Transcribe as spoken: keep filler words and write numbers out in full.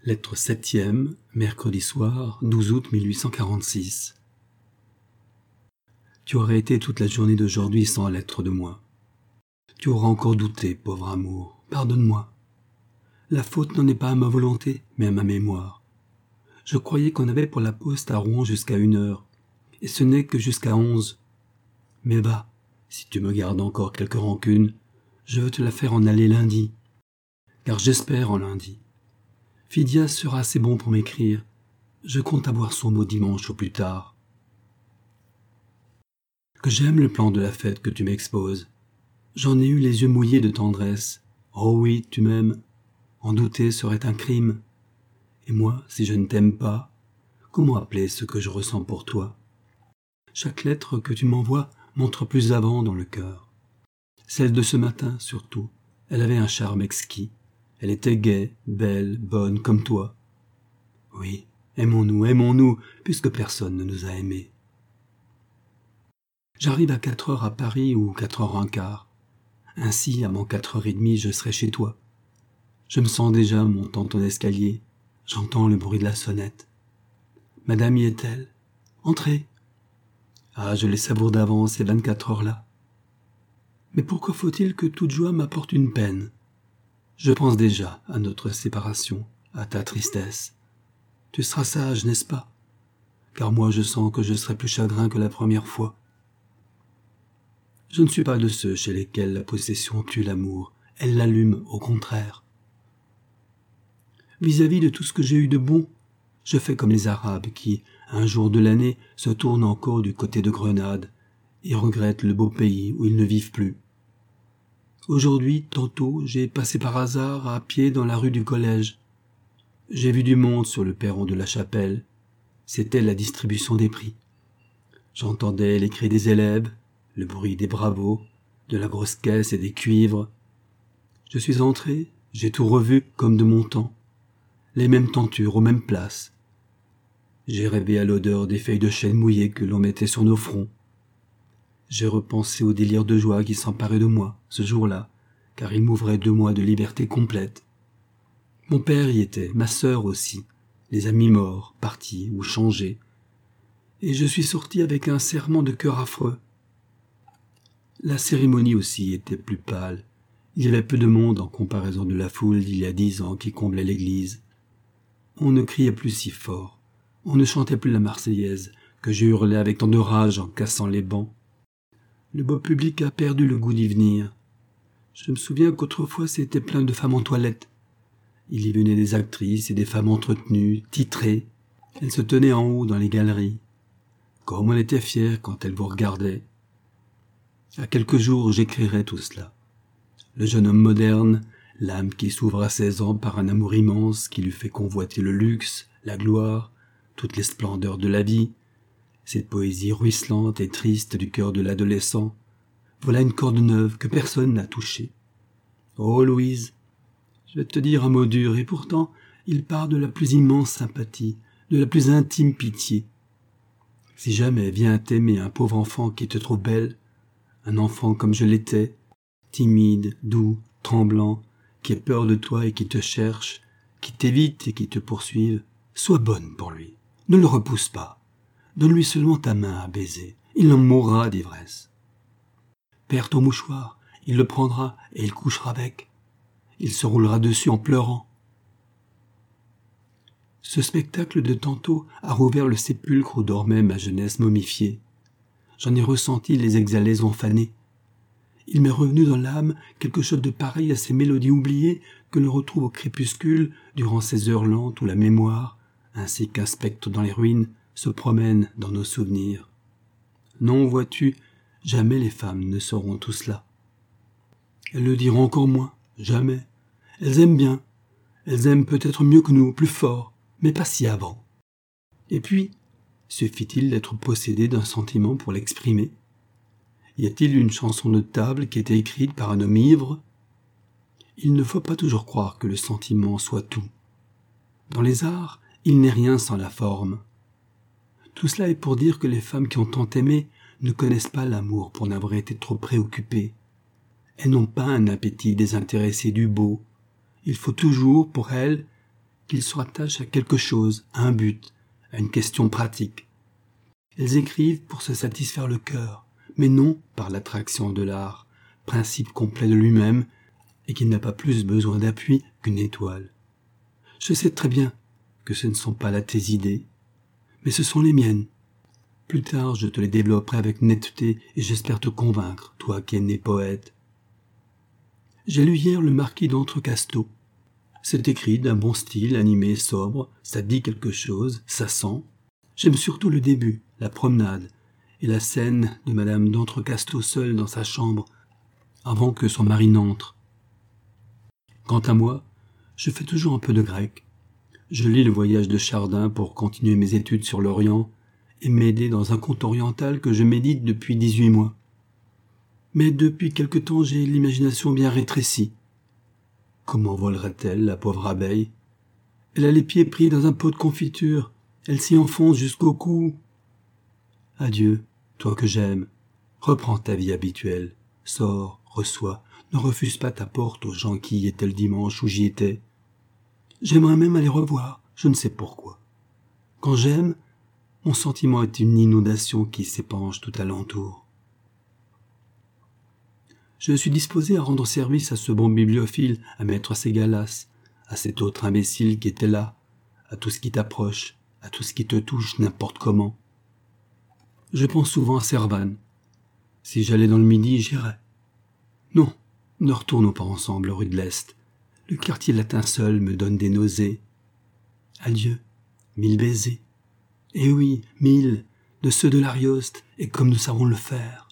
Lettre septième, mercredi soir, douze août mille huit cent quarante-six. Tu aurais été toute la journée d'aujourd'hui sans lettre de moi. Tu auras encore douté, pauvre amour, pardonne-moi. La faute n'en est pas à ma volonté, mais à ma mémoire. Je croyais qu'on avait pour la poste à Rouen jusqu'à une heure, et ce n'est que jusqu'à onze. Mais bah, si tu me gardes encore quelque rancune, je veux te la faire en aller lundi, car j'espère en lundi. Phidias sera assez bon pour m'écrire. Je compte avoir son mot dimanche au plus tard. Que j'aime le plan de la fête que tu m'exposes. J'en ai eu les yeux mouillés de tendresse. Oh oui, tu m'aimes. En douter serait un crime. Et moi, si je ne t'aime pas, comment appeler ce que je ressens pour toi? Chaque lettre que tu m'envoies montre plus avant dans le cœur. Celle de ce matin, surtout, elle avait un charme exquis. Elle était gaie, belle, bonne, comme toi. Oui, aimons-nous, aimons-nous, puisque personne ne nous a aimés. J'arrive à quatre heures à Paris ou quatre heures un quart. Ainsi, avant quatre heures et demie, je serai chez toi. Je me sens déjà montant ton escalier. J'entends le bruit de la sonnette. Madame y est-elle? Entrez. Ah, je les savoure d'avance, ces vingt-quatre heures-là. Mais pourquoi faut-il que toute joie m'apporte une peine? Je pense déjà à notre séparation, à ta tristesse. Tu seras sage, n'est-ce pas? Car moi je sens que je serai plus chagrin que la première fois. Je ne suis pas de ceux chez lesquels la possession tue l'amour, elle l'allume au contraire. Vis-à-vis de tout ce que j'ai eu de bon, je fais comme les Arabes qui, un jour de l'année, se tournent encore du côté de Grenade et regrettent le beau pays où ils ne vivent plus. Aujourd'hui, tantôt, j'ai passé par hasard à pied dans la rue du collège. J'ai vu du monde sur le perron de la chapelle. C'était la distribution des prix. J'entendais les cris des élèves, le bruit des bravos, de la grosse caisse et des cuivres. Je suis entré, j'ai tout revu comme de mon temps. Les mêmes tentures aux mêmes places. J'ai rêvé à l'odeur des feuilles de chêne mouillées que l'on mettait sur nos fronts. J'ai repensé au délire de joie qui s'emparait de moi, ce jour-là, car il m'ouvrait deux mois de liberté complète. Mon père y était, ma sœur aussi, les amis morts, partis ou changés. Et je suis sorti avec un serrement de cœur affreux. La cérémonie aussi était plus pâle. Il y avait peu de monde en comparaison de la foule d'il y a dix ans qui comblait l'église. On ne criait plus si fort. On ne chantait plus la Marseillaise, que je hurlais avec tant de rage en cassant les bancs. Le beau public a perdu le goût d'y venir. Je me souviens qu'autrefois c'était plein de femmes en toilette. Il y venait des actrices et des femmes entretenues, titrées. Elles se tenaient en haut dans les galeries. Comme on était fiers quand elles vous regardaient. À quelques jours j'écrirai tout cela. Le jeune homme moderne, l'âme qui s'ouvre à seize ans par un amour immense qui lui fait convoiter le luxe, la gloire, toutes les splendeurs de la vie, cette poésie ruisselante et triste du cœur de l'adolescent, voilà une corde neuve que personne n'a touchée. Oh Louise, je vais te dire un mot dur, et pourtant il part de la plus immense sympathie, de la plus intime pitié. Si jamais vient t'aimer un pauvre enfant qui te trouve belle, un enfant comme je l'étais, timide, doux, tremblant, qui a peur de toi et qui te cherche, qui t'évite et qui te poursuive, sois bonne pour lui, ne le repousse pas. Donne-lui seulement ta main à baiser, il en mourra d'ivresse. Perds ton mouchoir, il le prendra et il couchera avec. Il se roulera dessus en pleurant. Ce spectacle de tantôt a rouvert le sépulcre où dormait ma jeunesse momifiée. J'en ai ressenti les exhalaisons fanées. Il m'est revenu dans l'âme quelque chose de pareil à ces mélodies oubliées que l'on retrouve au crépuscule durant ces heures lentes où la mémoire, ainsi qu'un spectre dans les ruines, se promène dans nos souvenirs. Non, vois-tu, jamais les femmes ne sauront tout cela. Elles le diront encore moins, jamais. Elles aiment bien. Elles aiment peut-être mieux que nous, plus fort, mais pas si avant. Et puis, suffit-il d'être possédé d'un sentiment pour l'exprimer? Y a-t-il une chanson de table qui a été écrite par un homme ivre? Il ne faut pas toujours croire que le sentiment soit tout. Dans les arts, il n'est rien sans la forme. Tout cela est pour dire que les femmes qui ont tant aimé ne connaissent pas l'amour pour n'avoir été trop préoccupées. Elles n'ont pas un appétit désintéressé du beau. Il faut toujours, pour elles, qu'ils se rattachent à quelque chose, à un but, à une question pratique. Elles écrivent pour se satisfaire le cœur, mais non par l'attraction de l'art, principe complet de lui-même et qui n'a pas plus besoin d'appui qu'une étoile. Je sais très bien que ce ne sont pas là tes idées, mais ce sont les miennes. Plus tard, je te les développerai avec netteté et j'espère te convaincre, toi qui es né poète. J'ai lu hier le marquis d'Entrecasteaux. C'est écrit d'un bon style, animé, sobre, ça dit quelque chose, ça sent. J'aime surtout le début, la promenade, et la scène de madame d'Entrecasteaux seule dans sa chambre, avant que son mari n'entre. Quant à moi, je fais toujours un peu de grec. Je lis le voyage de Chardin pour continuer mes études sur l'Orient et m'aider dans un conte oriental que je médite depuis dix-huit mois. Mais depuis quelque temps, j'ai l'imagination bien rétrécie. Comment volerait-elle, la pauvre abeille? Elle a les pieds pris dans un pot de confiture. Elle s'y enfonce jusqu'au cou. Adieu, toi que j'aime. Reprends ta vie habituelle. Sors, reçois. Ne refuse pas ta porte aux gens qui y étaient le dimanche où j'y étais. J'aimerais même aller revoir, je ne sais pourquoi. Quand j'aime, mon sentiment est une inondation qui s'épanche tout alentour. Je suis disposé à rendre service à ce bon bibliophile, à maître Ségalas, à cet autre imbécile qui était là, à tout ce qui t'approche, à tout ce qui te touche n'importe comment. Je pense souvent à Servan. Si j'allais dans le Midi, j'irais. Non, ne retournons pas ensemble rue de l'Est. Le quartier latin seul me donne des nausées. Adieu, mille baisers. Eh oui, mille, de ceux de l'Arioste, et comme nous savons le faire.